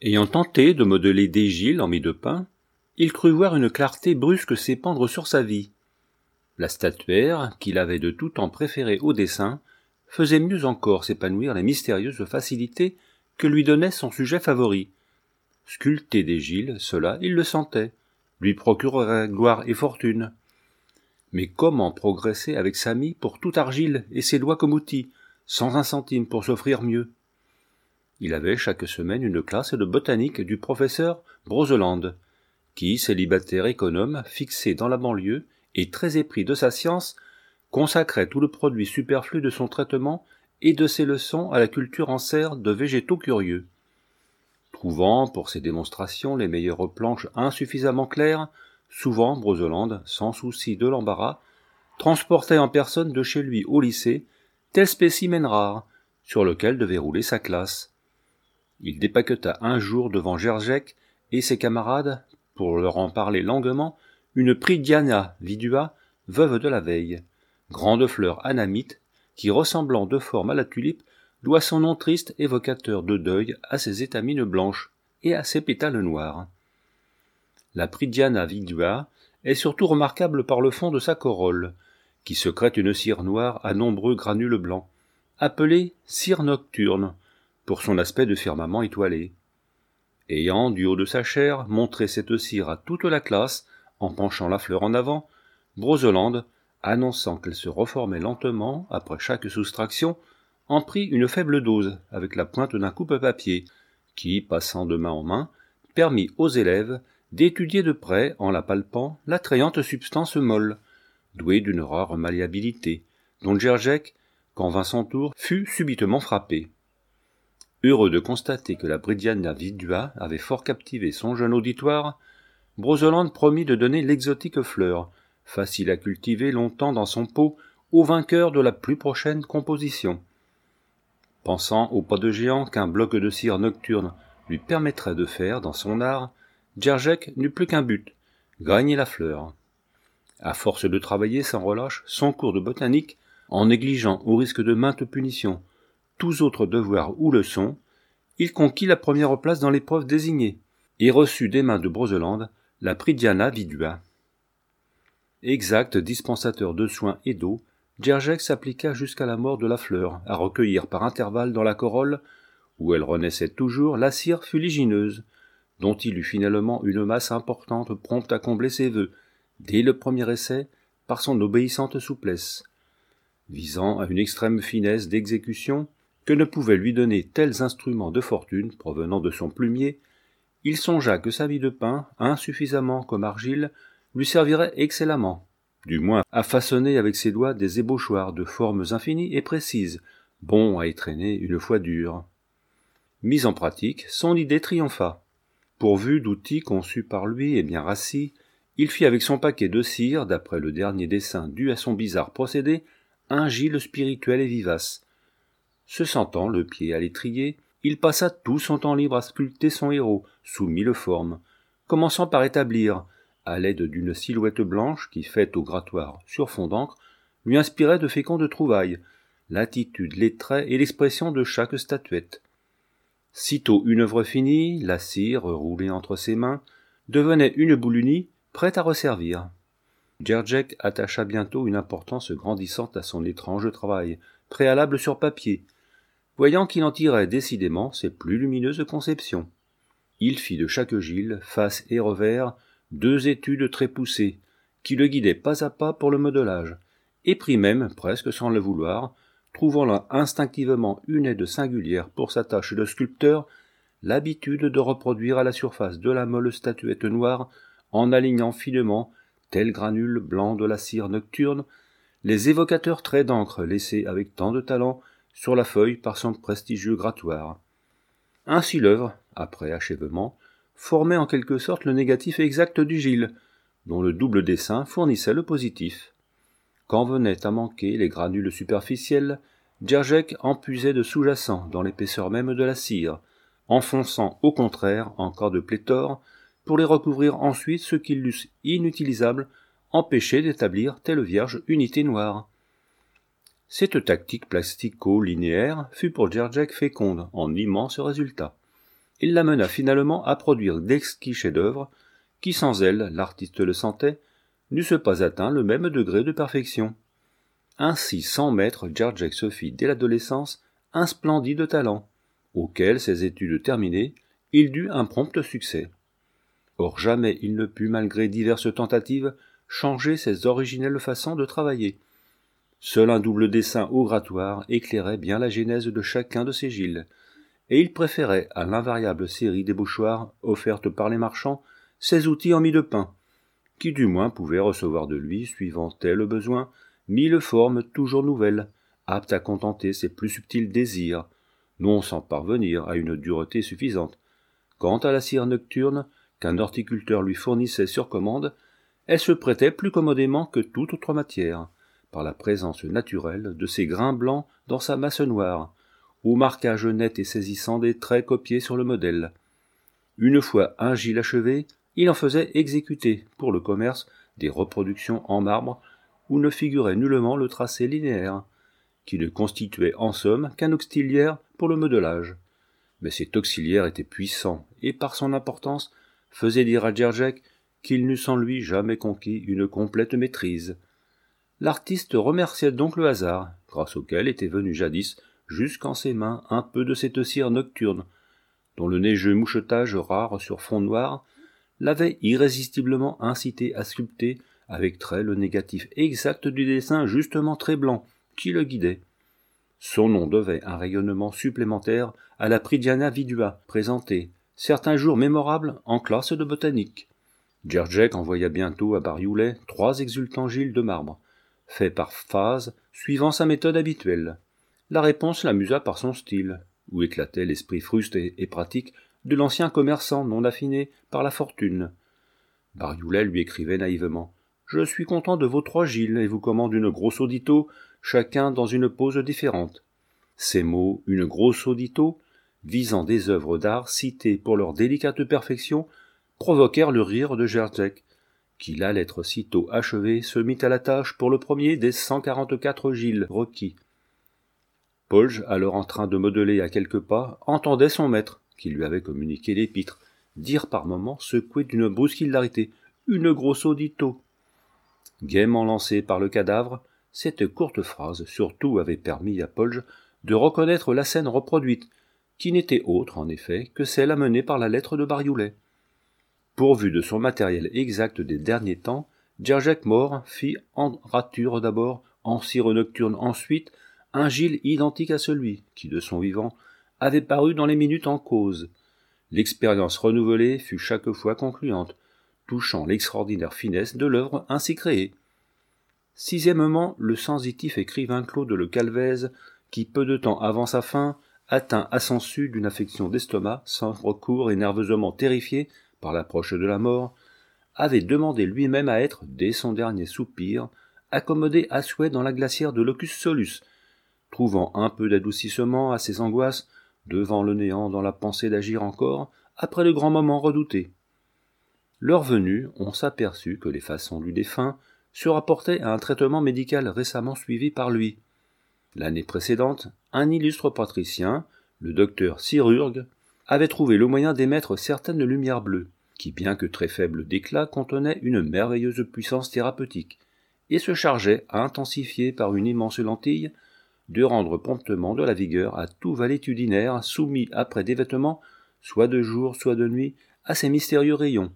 Ayant tenté de modeler des Gilles en mie de pain, il crut voir une clarté brusque s'épandre sur sa vie. La statuaire, qu'il avait de tout temps préférée au dessin, faisait mieux encore s'épanouir les mystérieuses facilités que lui donnait son sujet favori. Sculpter des Gilles, cela, il le sentait, lui procurerait gloire et fortune. Mais comment progresser avec sa mie pour toute argile et ses doigts comme outils, sans un centime pour s'offrir mieux? Il avait chaque semaine une classe de botanique du professeur Broseland, qui, célibataire économe, fixé dans la banlieue et très épris de sa science, consacrait tout le produit superflu de son traitement et de ses leçons à la culture en serre de végétaux curieux. Trouvant pour ses démonstrations les meilleures planches insuffisamment claires, souvent Broseland, sans souci de l'embarras, transportait en personne de chez lui au lycée tel spécimen rare, sur lequel devait rouler sa classe. Il dépaqueta un jour devant Georgek et ses camarades, pour leur en parler longuement, une Prydiana vidua, veuve de la veille, grande fleur anamite, qui, ressemblant de forme à la tulipe, doit son nom triste évocateur de deuil à ses étamines blanches et à ses pétales noirs. La Prydiana vidua est surtout remarquable par le fond de sa corolle, qui secrète une cire noire à nombreux granules blancs, appelée cire nocturne, pour son aspect de firmament étoilé. Ayant, du haut de sa chair, montré cette cire à toute la classe, en penchant la fleur en avant, Broseland, annonçant qu'elle se reformait lentement après chaque soustraction, en prit une faible dose avec la pointe d'un coupe-papier, qui, passant de main en main, permit aux élèves d'étudier de près, en la palpant, l'attrayante substance molle, douée d'une rare malléabilité, dont Georgek, quand vint son tour, fut subitement frappé. Heureux de constater que la Prydiana vidua avait fort captivé son jeune auditoire, Broseland promit de donner l'exotique fleur, facile à cultiver longtemps dans son pot, au vainqueur de la plus prochaine composition. Pensant au pas de géant qu'un bloc de cire nocturne lui permettrait de faire dans son art, Georgek n'eut plus qu'un but, gagner la fleur. À force de travailler sans relâche son cours de botanique, en négligeant au risque de maintes punitions tous autres devoirs ou leçons, il conquit la première place dans l'épreuve désignée, et reçut des mains de Broseland la Prydiana vidua. Exact dispensateur de soins et d'eau, Georgek s'appliqua jusqu'à la mort de la fleur à recueillir par intervalles dans la corolle, où elle renaissait toujours, la cire fuligineuse, dont il eut finalement une masse importante prompte à combler ses vœux, dès le premier essai, par son obéissante souplesse. Visant à une extrême finesse d'exécution, que ne pouvaient lui donner tels instruments de fortune provenant de son plumier, il songea que sa mie de pain, insuffisamment comme argile, lui servirait excellemment, du moins à façonner avec ses doigts des ébauchoirs de formes infinies et précises, bons à étrenner une fois durs. Mis en pratique, son idée triompha. Pourvu d'outils conçus par lui et bien rassis, il fit avec son paquet de cire, d'après le dernier dessin dû à son bizarre procédé, un Gilles spirituel et vivace. Se sentant le pied à l'étrier, il passa tout son temps libre à sculpter son héros, sous mille formes, commençant par établir, à l'aide d'une silhouette blanche qui, faite au grattoir sur fond d'encre, lui inspirait de fécondes trouvailles, l'attitude, les traits et l'expression de chaque statuette. Sitôt une œuvre finie, la cire, roulée entre ses mains, devenait une boule unie, prête à resservir. Georgek attacha bientôt une importance grandissante à son étrange travail, préalable sur papier, voyant qu'il en tirait décidément ses plus lumineuses conceptions. Il fit de chaque Gilles, face et revers, 2 études très poussées, qui le guidaient pas à pas pour le modelage, et prit même, presque sans le vouloir, trouvant là instinctivement une aide singulière pour sa tâche de sculpteur, l'habitude de reproduire à la surface de la molle statuette noire, en alignant finement, tel granule blanc de la cire nocturne, les évocateurs traits d'encre laissés avec tant de talent sur la feuille par son prestigieux grattoir. Ainsi l'œuvre, après achèvement, formait en quelque sorte le négatif exact du Gilles, dont le double dessin fournissait le positif. Quand venaient à manquer les granules superficiels, Georgek en puisait de sous-jacents dans l'épaisseur même de la cire, enfonçant au contraire en cas de pléthore, pour les recouvrir ensuite ce qu'ils l'eussent inutilisables, empêchés d'établir telle vierge unité noire. Cette tactique plastico-linéaire fut pour Georgek féconde en immenses résultats. il l'amena finalement à produire d'exquis chefs-d'œuvre, qui sans elle, l'artiste le sentait, n'eussent pas atteint le même degré de perfection. Ainsi, sans maître, Djerdjek se fit dès l'adolescence un splendide talent, auquel, ses études terminées, il dut un prompt succès. Or jamais il ne put, malgré diverses tentatives, changer ses originelles façons de travailler. Seul un double dessin au grattoir éclairait bien la genèse de chacun de ses Gilles, et il préférait à l'invariable série des bouchoirs offertes par les marchands ses outils en mie de pain, qui du moins pouvaient recevoir de lui, suivant tel besoin, 1000 formes toujours nouvelles, aptes à contenter ses plus subtils désirs, non sans parvenir à une dureté suffisante. Quant à la cire nocturne, qu'un horticulteur lui fournissait sur commande, elle se prêtait plus commodément que toute autre matière, par la présence naturelle de ces grains blancs dans sa masse noire, au marquage net et saisissant des traits copiés sur le modèle. Une fois un Gilles achevé, il en faisait exécuter, pour le commerce, des reproductions en marbre où ne figurait nullement le tracé linéaire, qui ne constituait en somme qu'un auxiliaire pour le modelage. Mais cet auxiliaire était puissant, et par son importance faisait dire à Djerdjek qu'il n'eût sans lui jamais conquis une complète maîtrise. L'artiste remerciait donc le hasard, grâce auquel était venu jadis jusqu'en ses mains un peu de cette cire nocturne, dont le neigeux mouchetage rare sur fond noir l'avait irrésistiblement incité à sculpter avec trait le négatif exact du dessin justement très blanc qui le guidait. Son nom devait un rayonnement supplémentaire à la Prydiana vidua, présentée, certains jours mémorables, en classe de botanique. Djerdjek envoya bientôt à Barioulet 3 exultants Gilles de marbre, faits par phase, suivant sa méthode habituelle. La réponse l'amusa par son style, où éclatait l'esprit fruste et pratique de l'ancien commerçant non affiné par la fortune. Barioulet lui écrivait naïvement « Je suis content de vos 3 Gilles et vous commande une grosse audito, chacun dans une pose différente. » Ces mots, une grosse audito, visant des œuvres d'art citées pour leur délicate perfection, provoquèrent le rire de Djerdjek, qui, la lettre sitôt achevée, se mit à la tâche pour le premier des 144 Gilles requis. Polge, alors en train de modeler à quelques pas, entendait son maître, qui lui avait communiqué l'épître, dire par moments, secoué d'une brusque hilarité, « Une grosse audito !» Gaiement lancée par le cadavre, cette courte phrase surtout avait permis à Polge de reconnaître la scène reproduite, qui n'était autre, en effet, que celle amenée par la lettre de Barioulet. Pourvu de son matériel exact des derniers temps, Djerdjek mort fit en rature d'abord, en cire nocturne ensuite, un Gilles identique à celui qui, de son vivant, avait paru dans les minutes en cause. L'expérience renouvelée fut chaque fois concluante, touchant l'extraordinaire finesse de l'œuvre ainsi créée. Sixièmement, le sensitif écrivain Claude Le Calvez, qui peu de temps avant sa fin, atteint à sensu d'une affection d'estomac, sans recours et nerveusement terrifié par l'approche de la mort, avait demandé lui-même à être, dès son dernier soupir, accommodé à souhait dans la glacière de Locus Solus, trouvant un peu d'adoucissement à ses angoisses, devant le néant dans la pensée d'agir encore, après le grand moment redouté. L'heure venue, on s'aperçut que les façons du défunt se rapportaient à un traitement médical récemment suivi par lui. L'année précédente, un illustre patricien, le docteur Chirurgue, avait trouvé le moyen d'émettre certaines lumières bleues, qui, bien que très faibles d'éclat, contenaient une merveilleuse puissance thérapeutique, et se chargeait, intensifié par une immense lentille, de rendre promptement de la vigueur à tout valétudinaire soumis après des vêtements, soit de jour, soit de nuit, à ces mystérieux rayons.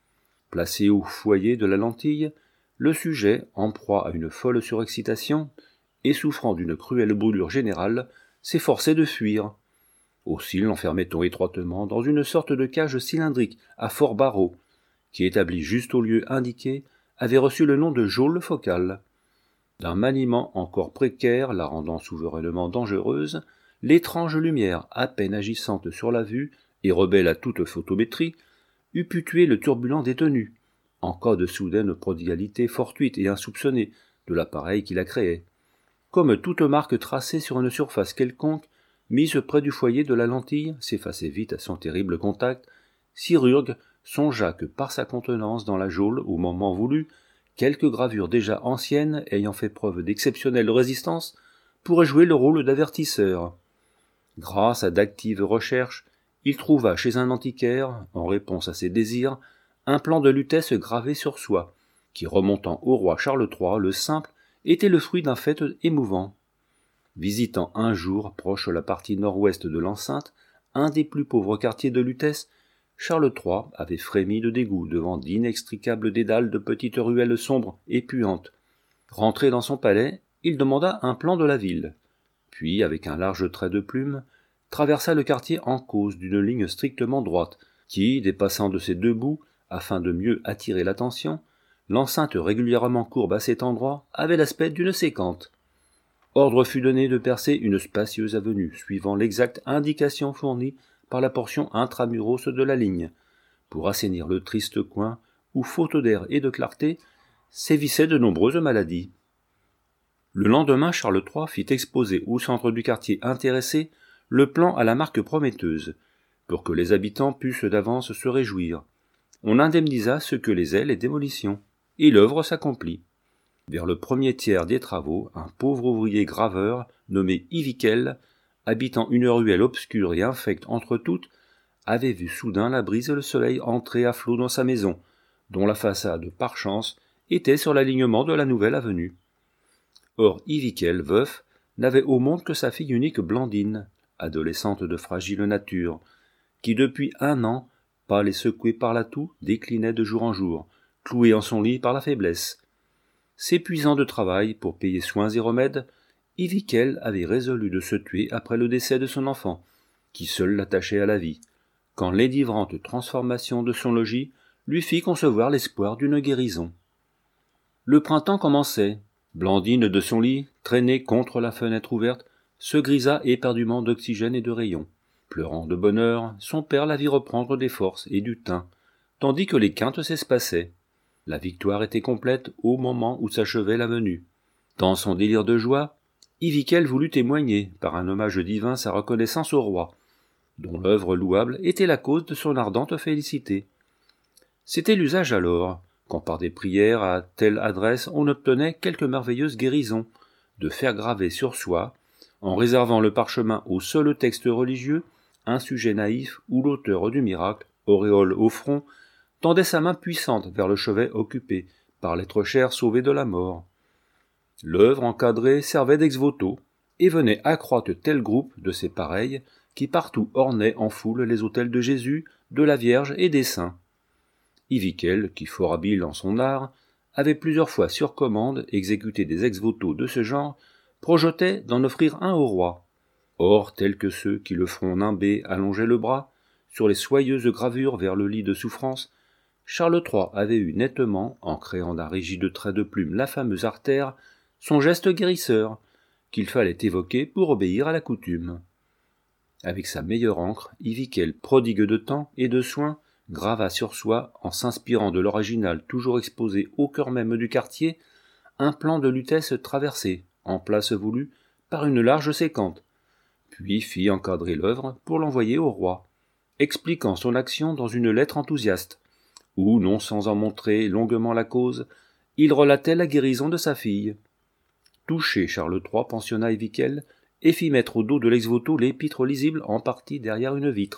Placé au foyer de la lentille, le sujet, en proie à une folle surexcitation, et souffrant d'une cruelle brûlure générale, s'efforçait de fuir. Aussi l'enfermait-on étroitement dans une sorte de cage cylindrique à forts barreaux, qui, établie juste au lieu indiqué, avait reçu le nom de geôle focale. D'un maniement encore précaire, la rendant souverainement dangereuse, l'étrange lumière, à peine agissante sur la vue et rebelle à toute photométrie, eût pu tuer le turbulent détenu, en cas de soudaine prodigalité fortuite et insoupçonnée de l'appareil qui la créait. Comme toute marque tracée sur une surface quelconque, mise près du foyer de la lentille, s'effaçait vite à son terrible contact, Chirurgue songea que par sa contenance dans la geôle au moment voulu, quelques gravures déjà anciennes, ayant fait preuve d'exceptionnelle résistance, pourraient jouer le rôle d'avertisseur. Grâce à d'actives recherches, il trouva chez un antiquaire, en réponse à ses désirs, un plan de Lutèce gravé sur soie, qui, remontant au roi Charles III, le simple, était le fruit d'un fait émouvant. Visitant un jour, proche la partie nord-ouest de l'enceinte, un des plus pauvres quartiers de Lutèce, Charles III avait frémi de dégoût devant d'inextricables dédales de petites ruelles sombres et puantes. Rentré dans son palais, il demanda un plan de la ville, puis, avec un large trait de plume, traversa le quartier en cause d'une ligne strictement droite, qui, dépassant de ses deux bouts, afin de mieux attirer l'attention, l'enceinte régulièrement courbe à cet endroit avait l'aspect d'une séquente. Ordre fut donné de percer une spacieuse avenue, suivant l'exacte indication fournie par la portion intramuros de la ligne, pour assainir le triste coin où, faute d'air et de clarté, sévissaient de nombreuses maladies. Le lendemain, Charles III fit exposer au centre du quartier intéressé le plan à la marque prometteuse, pour que les habitants pussent d'avance se réjouir. On indemnisa ce que les ailes et démolitions, et l'œuvre s'accomplit. Vers le premier tiers des travaux, un pauvre ouvrier graveur, nommé Ivikel, habitant une ruelle obscure et infecte entre toutes, avait vu soudain la brise et le soleil entrer à flot dans sa maison, dont la façade, par chance, était sur l'alignement de la nouvelle avenue. Or Ivikel, veuf, n'avait au monde que sa fille unique Blandine, adolescente de fragile nature, qui depuis 1 an, pâle et secouée par la toux, déclinait de jour en jour, clouée en son lit par la faiblesse. S'épuisant de travail pour payer soins et remèdes, Ivikel avait résolu de se tuer après le décès de son enfant, qui seul l'attachait à la vie, quand l'énivrante transformation de son logis lui fit concevoir l'espoir d'une guérison. Le printemps commençait. Blandine de son lit, traînée contre la fenêtre ouverte, se grisa éperdument d'oxygène et de rayons. Pleurant de bonheur, son père la vit reprendre des forces et du teint, tandis que les quintes s'espaçaient. La victoire était complète au moment où s'achevait la venue. Dans son délire de joie, Ivikel voulut témoigner, par un hommage divin, sa reconnaissance au roi, dont l'œuvre louable était la cause de son ardente félicité. C'était l'usage alors, quand par des prières à telle adresse on obtenait quelque merveilleuse guérison, de faire graver sur soie, en réservant le parchemin au seul texte religieux, un sujet naïf où l'auteur du miracle, auréole au front, tendait sa main puissante vers le chevet occupé par l'être cher sauvé de la mort. L'œuvre encadrée servait d'ex-voto et venait accroître tel groupe de ses pareils qui partout ornaient en foule les autels de Jésus, de la Vierge et des saints. Ivikel, qui fort habile en son art, avait plusieurs fois sur commande exécuté des ex-voto de ce genre, projetait d'en offrir un au roi. Or, tels que ceux qui le front nimbé allongeaient le bras, sur les soyeuses gravures vers le lit de souffrance, Charles III avait eu nettement, en créant d'un rigide trait de plume la fameuse artère, son geste guérisseur, qu'il fallait évoquer pour obéir à la coutume. Avec sa meilleure encre, Ivikel, prodigue de temps et de soins, grava sur soie, en s'inspirant de l'original toujours exposé au cœur même du quartier, un plan de Lutèce traversé, en place voulue, par une large séquente, puis fit encadrer l'œuvre pour l'envoyer au roi, expliquant son action dans une lettre enthousiaste, où, non sans en montrer longuement la cause, il relatait la guérison de sa fille. Touché, Charles III pensionna Ivikel et fit mettre au dos de l'ex-voto l'épître lisible en partie derrière une vitre.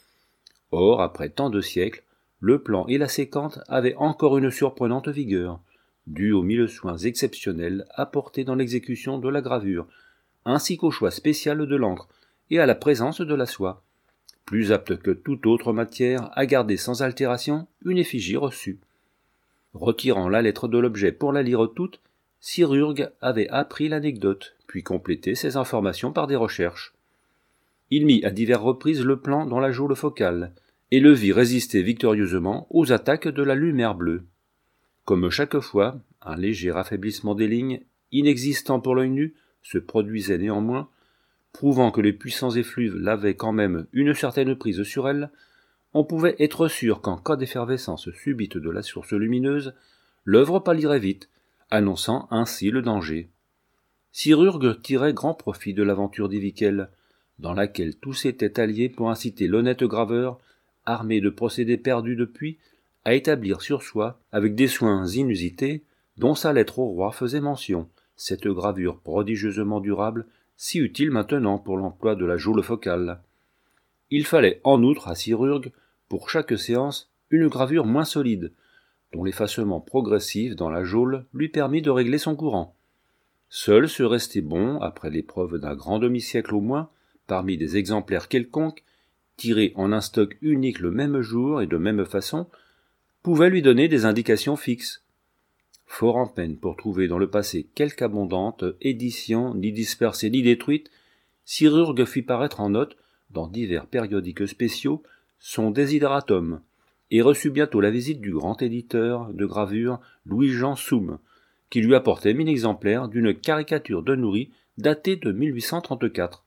Or, après tant de siècles, le plan et la séquente avaient encore une surprenante vigueur, due aux 1000 soins exceptionnels apportés dans l'exécution de la gravure, ainsi qu'au choix spécial de l'encre et à la présence de la soie, plus apte que toute autre matière à garder sans altération une effigie reçue. Retirant la lettre de l'objet pour la lire toute, Cyrurgue avait appris l'anecdote, puis complété ses informations par des recherches. Il mit à diverses reprises le plan dans la geôle focale, et le vit résister victorieusement aux attaques de la lumière bleue. Comme chaque fois, un léger affaiblissement des lignes, inexistant pour l'œil nu, se produisait néanmoins, prouvant que les puissants effluves l'avaient quand même une certaine prise sur elle, on pouvait être sûr qu'en cas d'effervescence subite de la source lumineuse, l'œuvre pâlirait vite, annonçant ainsi le danger. Cyrurgue tirait grand profit de l'aventure d'Ivikel, dans laquelle tous s'étaient alliés pour inciter l'honnête graveur, armé de procédés perdus depuis, à établir sur soie, avec des soins inusités, dont sa lettre au roi faisait mention, cette gravure prodigieusement durable, si utile maintenant pour l'emploi de la geôle focale. Il fallait en outre à Chirurgue, pour chaque séance, une gravure moins solide, dont l'effacement progressif dans la geôle lui permit de régler son courant. Seul se restait bon, après l'épreuve d'un grand demi-siècle au moins, parmi des exemplaires quelconques, tirés en un stock unique le même jour et de même façon, pouvait lui donner des indications fixes. Fort en peine pour trouver dans le passé quelque abondante édition, ni dispersée ni détruite, Chirurgue fit paraître en note, dans divers périodiques spéciaux, son Desideratum, et reçut bientôt la visite du grand éditeur de gravure Louis-Jean Soum, qui lui apportait 1000 exemplaires d'une caricature de Nourrit datée de 1834.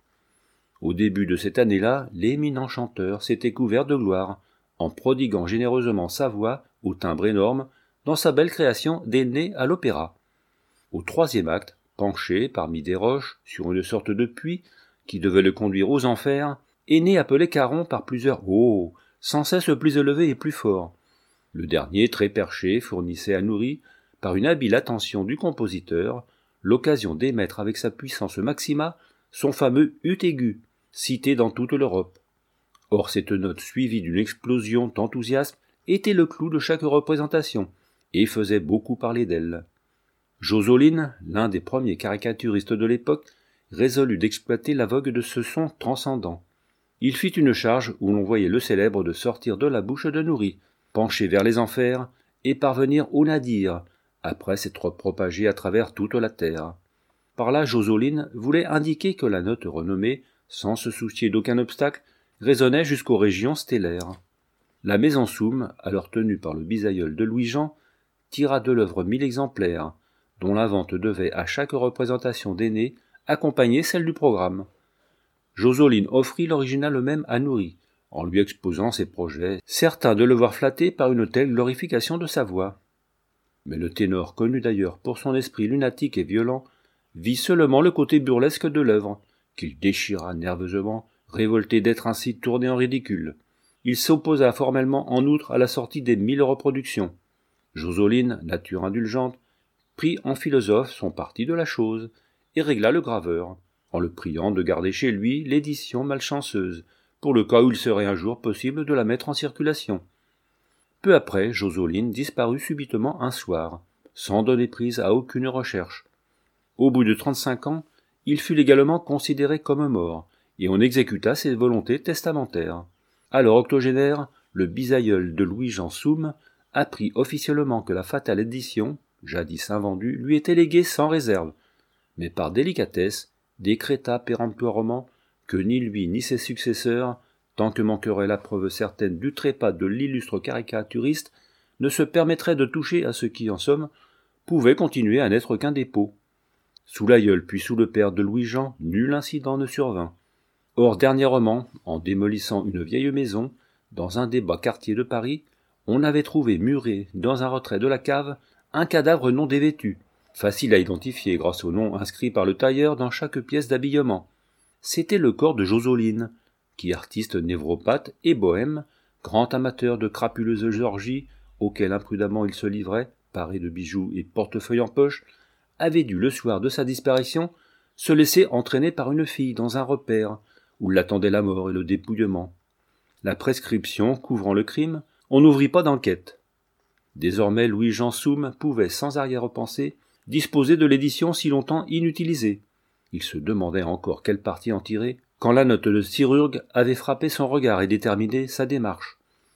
Au début de cette année-là, l'éminent chanteur s'était couvert de gloire, en prodiguant généreusement sa voix, au timbre énorme, dans sa belle création d'Aîné à l'opéra. Au 3e acte, penché parmi des roches, sur une sorte de puits, qui devait le conduire aux enfers, Aîné appelait Caron par plusieurs « oh », sans cesse plus élevés et plus forts. Le dernier, très perché, fournissait à Nourrit, par une habile attention du compositeur, l'occasion d'émettre avec sa puissance maxima son fameux ut aigu, cité dans toute l'Europe. Or cette note suivie d'une explosion d'enthousiasme était le clou de chaque représentation, et faisait beaucoup parler d'elle. Josoline, l'un des premiers caricaturistes de l'époque, résolut d'exploiter la vogue de ce son transcendant. Il fit une charge où l'on voyait le célèbre de sortir de la bouche de Nourrit, pencher vers les enfers, et parvenir au nadir, après s'être propagé à travers toute la terre. Par là, Josoline voulait indiquer que la note renommée, sans se soucier d'aucun obstacle, résonnait jusqu'aux régions stellaires. La maison Soum, alors tenue par le bisaïeul de Louis-Jean, tira de l'œuvre 1000 exemplaires, dont la vente devait à chaque représentation d'Aîné accompagner celle du programme. Josoline offrit l'original même à Nourrit, en lui exposant ses projets, certain de le voir flatté par une telle glorification de sa voix. Mais le ténor, connu d'ailleurs pour son esprit lunatique et violent, vit seulement le côté burlesque de l'œuvre, qu'il déchira nerveusement, révolté d'être ainsi tourné en ridicule. Il s'opposa formellement en outre à la sortie des 1000 reproductions. Josoline, nature indulgente, prit en philosophe son parti de la chose, et régla le graveur, en le priant de garder chez lui l'édition malchanceuse, pour le cas où il serait un jour possible de la mettre en circulation. Peu après, Josoline disparut subitement un soir, sans donner prise à aucune recherche. Au bout de 35 ans, il fut légalement considéré comme mort, et on exécuta ses volontés testamentaires. Alors octogénaire, le bisaïeul de Louis-Jean Soum apprit officiellement que la fatale édition, jadis invendue, lui était léguée sans réserve, mais par délicatesse décréta péremptoirement que ni lui ni ses successeurs, tant que manquerait la preuve certaine du trépas de l'illustre caricaturiste, ne se permettraient de toucher à ce qui, en somme, pouvait continuer à n'être qu'un dépôt. Sous l'aïeul puis sous le père de Louis-Jean, nul incident ne survint. Or, dernièrement, en démolissant une vieille maison, dans un des bas quartiers de Paris, on avait trouvé muré, dans un retrait de la cave, un cadavre non dévêtu, facile à identifier grâce au nom inscrit par le tailleur dans chaque pièce d'habillement. C'était le corps de Josoline, qui, artiste névropathe et bohème, grand amateur de crapuleuses orgies auxquelles imprudemment il se livrait, paré de bijoux et portefeuille en poche, avait dû, le soir de sa disparition, se laisser entraîner par une fille dans un repaire, où l'attendait la mort et le dépouillement. La prescription couvrant le crime, on n'ouvrit pas d'enquête. Désormais, Louis-Jean Soum pouvait, sans arrière-pensée, disposer de l'édition si longtemps inutilisée. Il se demandait encore quel parti en tirer, quand la note de Chirurgue avait frappé son regard et déterminé sa démarche.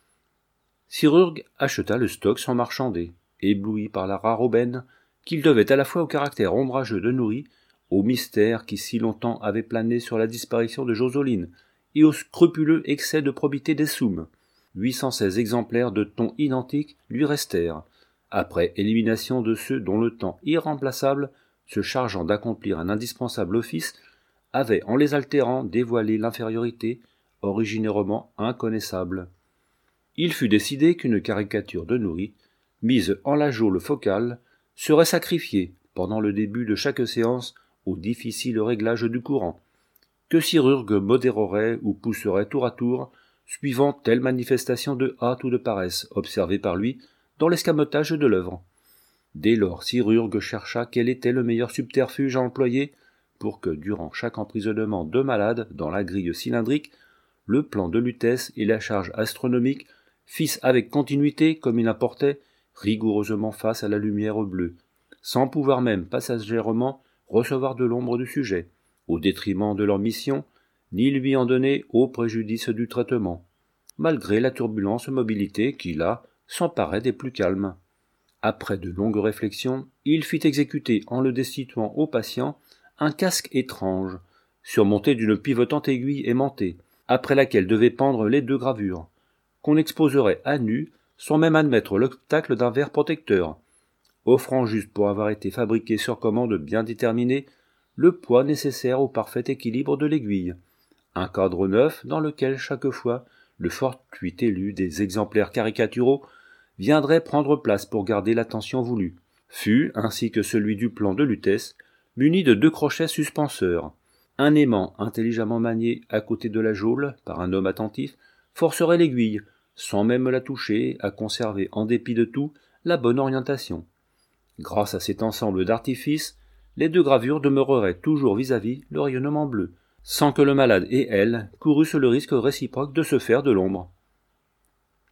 Chirurgue acheta le stock sans marchander, ébloui par la rare aubaine qu'il devait à la fois au caractère ombrageux de Nourrit, au mystère qui si longtemps avait plané sur la disparition de Josoline, et au scrupuleux excès de probité des Soum. 816 exemplaires de tons identiques lui restèrent, après élimination de ceux dont le temps irremplaçable, se chargeant d'accomplir un indispensable office, avait, en les altérant, dévoilé l'infériorité, originairement inconnaissable. Il fut décidé qu'une caricature de Nourrit, mise en la geôle focale, serait sacrifiée, pendant le début de chaque séance, au difficile réglage du courant, que Chirurgue modérerait ou pousserait tour à tour, suivant telle manifestation de hâte ou de paresse observée par lui dans l'escamotage de l'œuvre. Dès lors, Chirurgue chercha quel était le meilleur subterfuge à employer pour que, durant chaque emprisonnement de malade dans la grille cylindrique, le plan de Lutèce et la charge astronomique fissent avec continuité, comme il importait, rigoureusement face à la lumière bleue, sans pouvoir même passagèrement recevoir de l'ombre du sujet, au détriment de leur mission, ni lui en donner au préjudice du traitement, malgré la turbulente mobilité qui, là, s'emparait des plus calmes. Après de longues réflexions, il fit exécuter en le destituant au patient un casque étrange, surmonté d'une pivotante aiguille aimantée, après laquelle devaient pendre les 2 gravures, qu'on exposerait à nu sans même admettre l'obstacle d'un verre protecteur, offrant juste pour avoir été fabriqué sur commande bien déterminée le poids nécessaire au parfait équilibre de l'aiguille, un cadre neuf dans lequel chaque fois le fortuit élu des exemplaires caricaturaux viendrait prendre place pour garder l'attention voulue, fut, ainsi que celui du plan de Lutèce, muni de 2 crochets suspenseurs. Un aimant intelligemment manié à côté de la geôle par un homme attentif forcerait l'aiguille, sans même la toucher, à conserver en dépit de tout la bonne orientation. Grâce à cet ensemble d'artifices, les 2 gravures demeureraient toujours vis-à-vis le rayonnement bleu, sans que le malade et elle courussent le risque réciproque de se faire de l'ombre.